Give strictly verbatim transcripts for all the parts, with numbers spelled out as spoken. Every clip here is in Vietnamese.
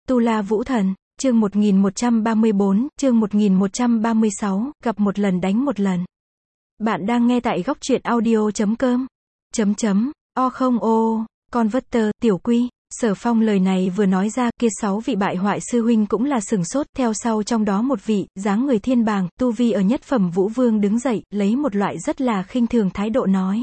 Tu La Vũ Thần, chương một nghìn một trăm ba mươi tư, chương một nghìn một trăm ba mươi sáu, gặp một lần đánh một lần. Bạn đang nghe tại góc truyện audio chấm com. Chấm chấm, o không ô, Converter, tiểu quy. Sở Phong lời này vừa nói ra, kia sáu vị bại hoại sư huynh cũng là sừng sốt, theo sau trong đó một vị, dáng người thiên bàng, tu vi ở nhất phẩm vũ vương đứng dậy, lấy một loại rất là khinh thường thái độ nói.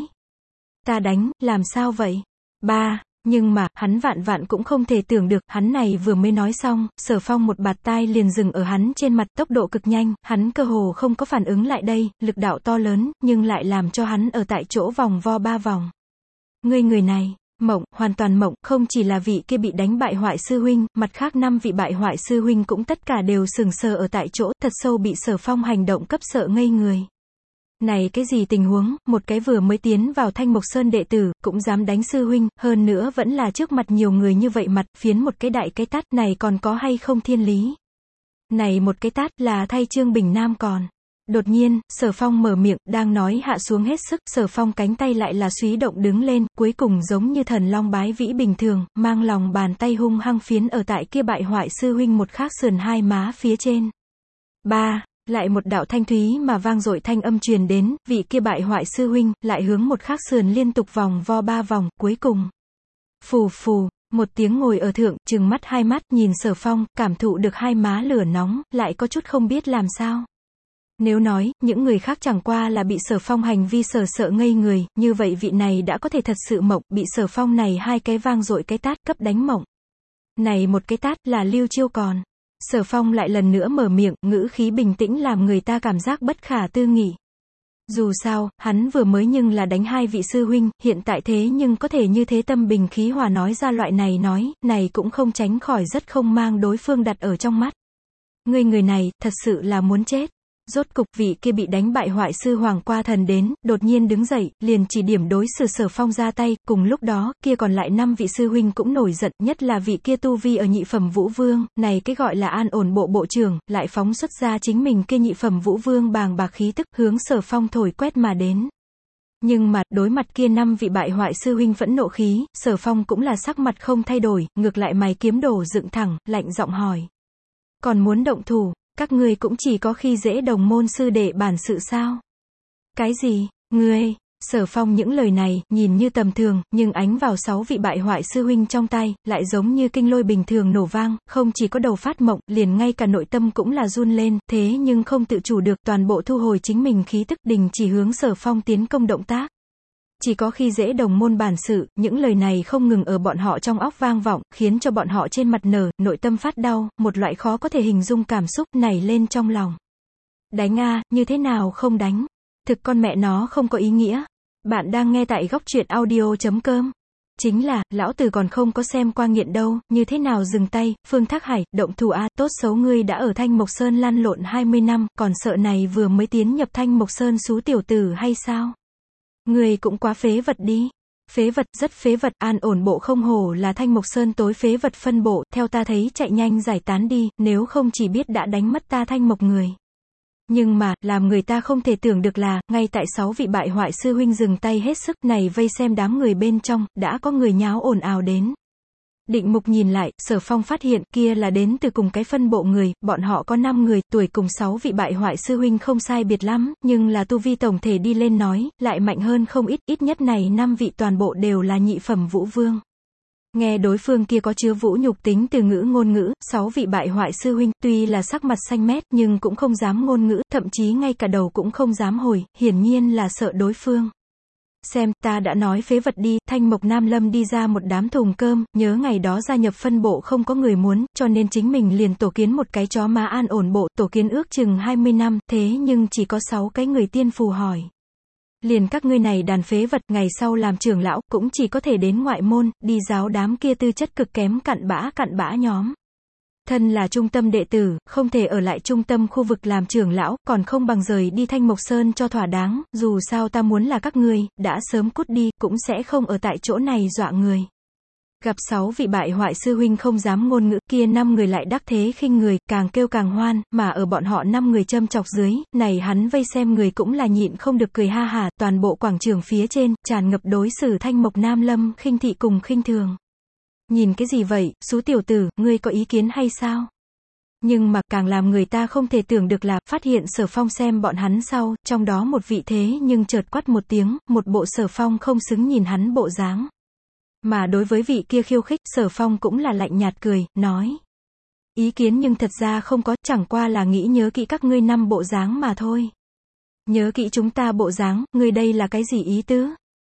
Ta đánh, làm sao vậy? Ba. Nhưng mà, hắn vạn vạn cũng không thể tưởng được, hắn này vừa mới nói xong, Sở Phong một bạt tai liền dừng ở hắn trên mặt, tốc độ cực nhanh, hắn cơ hồ không có phản ứng lại đây, lực đạo to lớn, nhưng lại làm cho hắn ở tại chỗ vòng vo ba vòng. Ngươi người này, mộng, hoàn toàn mộng, không chỉ là vị kia bị đánh bại hoại sư huynh, mặt khác năm vị bại hoại sư huynh cũng tất cả đều sừng sờ ở tại chỗ, thật sâu bị Sở Phong hành động cấp sợ ngây người. Này cái gì tình huống, một cái vừa mới tiến vào Thanh Mộc Sơn đệ tử, cũng dám đánh sư huynh, hơn nữa vẫn là trước mặt nhiều người như vậy mặt, phiến một cái đại cái tát, này còn có hay không thiên lý? Này một cái tát, là thay Trương Bình Nam còn. Đột nhiên, Sở Phong mở miệng, đang nói hạ xuống hết sức, Sở Phong cánh tay lại là xúy động đứng lên, cuối cùng giống như thần long bái vĩ bình thường, mang lòng bàn tay hung hăng phiến ở tại kia bại hoại sư huynh một khác sườn hai má phía trên. Ba. Lại một đạo thanh thúy mà vang dội thanh âm truyền đến, vị kia bại hoại sư huynh, lại hướng một khác sườn liên tục vòng vo ba vòng, cuối cùng. Phù phù, một tiếng ngồi ở thượng, trừng mắt hai mắt, nhìn Sở Phong, cảm thụ được hai má lửa nóng, lại có chút không biết làm sao. Nếu nói, những người khác chẳng qua là bị Sở Phong hành vi sở sợ ngây người, như vậy vị này đã có thể thật sự mộng, bị Sở Phong này hai cái vang dội cái tát cấp đánh mộng. Này một cái tát, là lưu chiêu còn. Sở Phong lại lần nữa mở miệng, ngữ khí bình tĩnh làm người ta cảm giác bất khả tư nghị. Dù sao, hắn vừa mới nhưng là đánh hai vị sư huynh, hiện tại thế nhưng có thể như thế tâm bình khí hòa nói ra loại này nói, này cũng không tránh khỏi rất không mang đối phương đặt ở trong mắt. Người người này, thật sự là muốn chết. Rốt cục vị kia bị đánh bại hoại sư Hoàng Qua Thần đến, đột nhiên đứng dậy, liền chỉ điểm đối xử Sở Phong ra tay, cùng lúc đó, kia còn lại năm vị sư huynh cũng nổi giận, nhất là vị kia tu vi ở nhị phẩm vũ vương, này cái gọi là An Ổn Bộ bộ trưởng, lại phóng xuất ra chính mình kia nhị phẩm vũ vương bàng bạc khí tức, hướng Sở Phong thổi quét mà đến. Nhưng mà, đối mặt kia năm vị bại hoại sư huynh vẫn nộ khí, Sở Phong cũng là sắc mặt không thay đổi, ngược lại mày kiếm đổ dựng thẳng, lạnh giọng hỏi. Còn muốn động thủ? Các ngươi cũng chỉ có khi dễ đồng môn sư đệ bản sự sao? Cái gì? Ngươi? Sở Phong những lời này, nhìn như tầm thường, nhưng ánh vào sáu vị bại hoại sư huynh trong tay, lại giống như kinh lôi bình thường nổ vang, không chỉ có đầu phát mộng, liền ngay cả nội tâm cũng là run lên, thế nhưng không tự chủ được, toàn bộ thu hồi chính mình khí tức, đình chỉ hướng Sở Phong tiến công động tác. Chỉ có khi dễ đồng môn bản sự, những lời này không ngừng ở bọn họ trong óc vang vọng, khiến cho bọn họ trên mặt nở, nội tâm phát đau, một loại khó có thể hình dung cảm xúc nảy lên trong lòng. Đánh a, như thế nào không đánh? Thực con mẹ nó không có ý nghĩa. Bạn đang nghe tại góc truyện audio chấm com. Chính là, lão tử còn không có xem qua nghiện đâu, như thế nào dừng tay, Phương Thác Hải, động thủ a, tốt xấu ngươi đã ở Thanh Mộc Sơn lăn lộn hai mươi năm, còn sợ này vừa mới tiến nhập Thanh Mộc Sơn xú tiểu tử hay sao? Người cũng quá phế vật đi. Phế vật, rất phế vật, An Ổn Bộ không hổ là Thanh Mộc Sơn tối phế vật phân bộ, theo ta thấy chạy nhanh giải tán đi, nếu không chỉ biết đã đánh mất ta Thanh Mộc người. Nhưng mà, làm người ta không thể tưởng được là, ngay tại sáu vị bại hoại sư huynh dừng tay hết sức này vây xem đám người bên trong, đã có người nháo ồn ào đến. Định mục nhìn lại, Sở Phong phát hiện, kia là đến từ cùng cái phân bộ người, bọn họ có năm người, tuổi cùng sáu vị bại hoại sư huynh không sai biệt lắm, nhưng là tu vi tổng thể đi lên nói, lại mạnh hơn không ít, ít nhất này năm vị toàn bộ đều là nhị phẩm vũ vương. Nghe đối phương kia có chứa vũ nhục tính từ ngữ ngôn ngữ, sáu vị bại hoại sư huynh, tuy là sắc mặt xanh mét, nhưng cũng không dám ngôn ngữ, thậm chí ngay cả đầu cũng không dám hồi, hiển nhiên là sợ đối phương. Xem, ta đã nói phế vật đi, Thanh Mộc Nam Lâm đi ra một đám thùng cơm, nhớ ngày đó gia nhập phân bộ không có người muốn, cho nên chính mình liền tổ kiến một cái chó má An Ổn Bộ, tổ kiến ước chừng hai mươi năm, thế nhưng chỉ có sáu cái người tiên phù hỏi. Liền các ngươi này đàn phế vật, ngày sau làm trưởng lão, cũng chỉ có thể đến ngoại môn, đi giáo đám kia tư chất cực kém cặn bã cặn bã nhóm. Thân là trung tâm đệ tử, không thể ở lại trung tâm khu vực làm trưởng lão, còn không bằng rời đi Thanh Mộc Sơn cho thỏa đáng, dù sao ta muốn là các ngươi, đã sớm cút đi, cũng sẽ không ở tại chỗ này dọa người. Gặp sáu vị bại hoại sư huynh không dám ngôn ngữ, kia năm người lại đắc thế khinh người, càng kêu càng hoan, mà ở bọn họ năm người châm chọc dưới, này hắn vây xem người cũng là nhịn không được cười ha hả, toàn bộ quảng trường phía trên, tràn ngập đối xử Thanh Mộc Nam Lâm khinh thị cùng khinh thường. Nhìn cái gì vậy, Sú tiểu tử, ngươi có ý kiến hay sao? Nhưng mà càng làm người ta không thể tưởng được là, phát hiện Sở Phong xem bọn hắn sau, trong đó một vị thế nhưng chợt quát một tiếng, một bộ Sở Phong không xứng nhìn hắn bộ dáng. Mà đối với vị kia khiêu khích, Sở Phong cũng là lạnh nhạt cười, nói. Ý kiến nhưng thật ra không có, chẳng qua là nghĩ nhớ kỹ các ngươi năm bộ dáng mà thôi. Nhớ kỹ chúng ta bộ dáng, ngươi đây là cái gì ý tứ?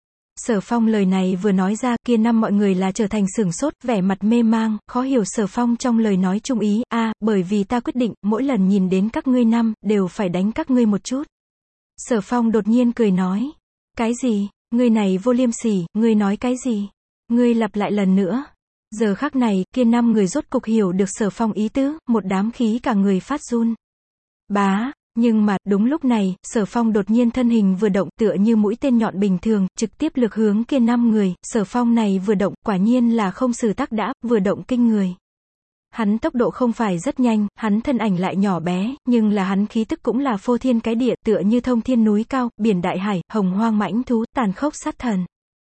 Sở Phong lời này vừa nói ra, kia năm mọi người là trở thành sửng sốt, vẻ mặt mê mang, khó hiểu Sở Phong trong lời nói chung ý, a, à, bởi vì ta quyết định, mỗi lần nhìn đến các ngươi năm, đều phải đánh các ngươi một chút. Sở Phong đột nhiên cười nói, cái gì, ngươi này vô liêm sỉ, ngươi nói cái gì? Ngươi lặp lại lần nữa. Giờ khắc này, kia năm người rốt cục hiểu được Sở Phong ý tứ, một đám khí cả người phát run. Bá. Nhưng mà, đúng lúc này, Sở Phong đột nhiên thân hình vừa động, tựa như mũi tên nhọn bình thường, trực tiếp lược hướng kia năm người, Sở Phong này vừa động, quả nhiên là không xử tác đã, vừa động kinh người. Hắn tốc độ không phải rất nhanh, hắn thân ảnh lại nhỏ bé, nhưng là hắn khí tức cũng là phô thiên cái địa, tựa như thông thiên núi cao, biển đại hải, hồng hoang mãnh thú, tàn khốc sát thần.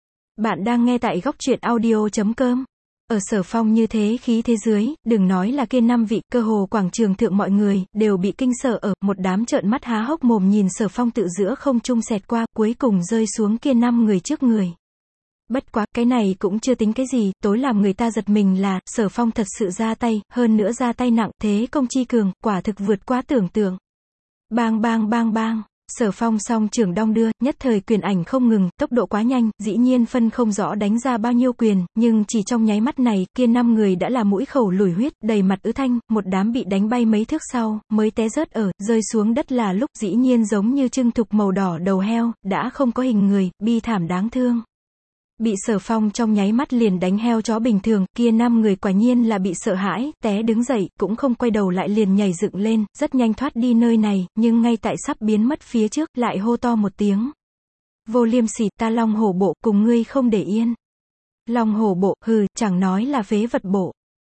Bạn đang nghe tại góc truyện audio chấm com. Ở Sở Phong như thế khí thế dưới, đừng nói là kia năm vị, cơ hồ quảng trường thượng mọi người, đều bị kinh sợ ở, một đám trợn mắt há hốc mồm nhìn Sở Phong tự giữa không trung xẹt qua, cuối cùng rơi xuống kia năm người trước người. Bất quá, cái này cũng chưa tính cái gì, tối làm người ta giật mình là, Sở Phong thật sự ra tay, hơn nữa ra tay nặng, thế công chi cường, quả thực vượt quá tưởng tượng. Bang bang bang bang. Sở Phong song trưởng đong đưa, nhất thời quyền ảnh không ngừng, tốc độ quá nhanh, dĩ nhiên phân không rõ đánh ra bao nhiêu quyền, nhưng chỉ trong nháy mắt này, kia năm người đã là mũi khẩu lùi huyết, đầy mặt ứ thanh, một đám bị đánh bay mấy thước sau, mới té rớt ở, rơi xuống đất là lúc dĩ nhiên giống như trưng thục màu đỏ đầu heo, đã không có hình người, bi thảm đáng thương. Bị Sở Phong trong nháy mắt liền đánh heo chó bình thường, kia năm người quả nhiên là bị sợ hãi, té đứng dậy, cũng không quay đầu lại liền nhảy dựng lên, rất nhanh thoát đi nơi này, nhưng ngay tại sắp biến mất phía trước, lại hô to một tiếng. Vô liêm sỉ, ta Long Hổ Bộ, cùng ngươi không để yên. Long Hổ Bộ, hừ, chẳng nói là phế vật bộ.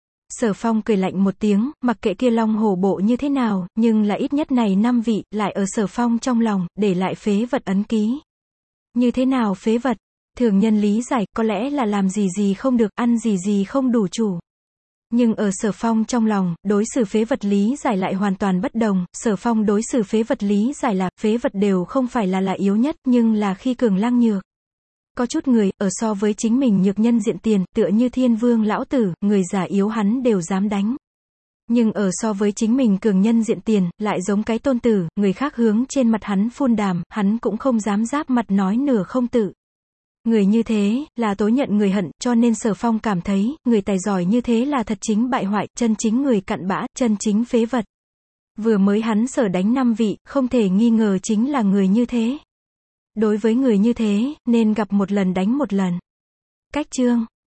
Sở Phong cười lạnh một tiếng, mặc kệ kia Long Hổ Bộ như thế nào, nhưng là ít nhất này năm vị, lại ở Sở Phong trong lòng, để lại phế vật ấn ký. Như thế nào phế vật? Thường nhân lý giải, có lẽ là làm gì gì không được, ăn gì gì không đủ chủ. Nhưng ở Sở Phong trong lòng, đối xử phế vật lý giải lại hoàn toàn bất đồng, Sở Phong đối xử phế vật lý giải là, phế vật đều không phải là là yếu nhất, nhưng là khi cường lăng nhược. Có chút người, ở so với chính mình nhược nhân diện tiền, tựa như Thiên Vương lão tử, người già yếu hắn đều dám đánh. Nhưng ở so với chính mình cường nhân diện tiền, lại giống cái tôn tử, người khác hướng trên mặt hắn phun đàm, hắn cũng không dám giáp mặt nói nửa không tự. Người như thế, là tối nhận người hận, cho nên Sở Phong cảm thấy, người tài giỏi như thế là thật chính bại hoại, chân chính người cặn bã, chân chính phế vật. Vừa mới hắn sở đánh năm vị, không thể nghi ngờ chính là người như thế. Đối với người như thế, nên gặp một lần đánh một lần. Cách chương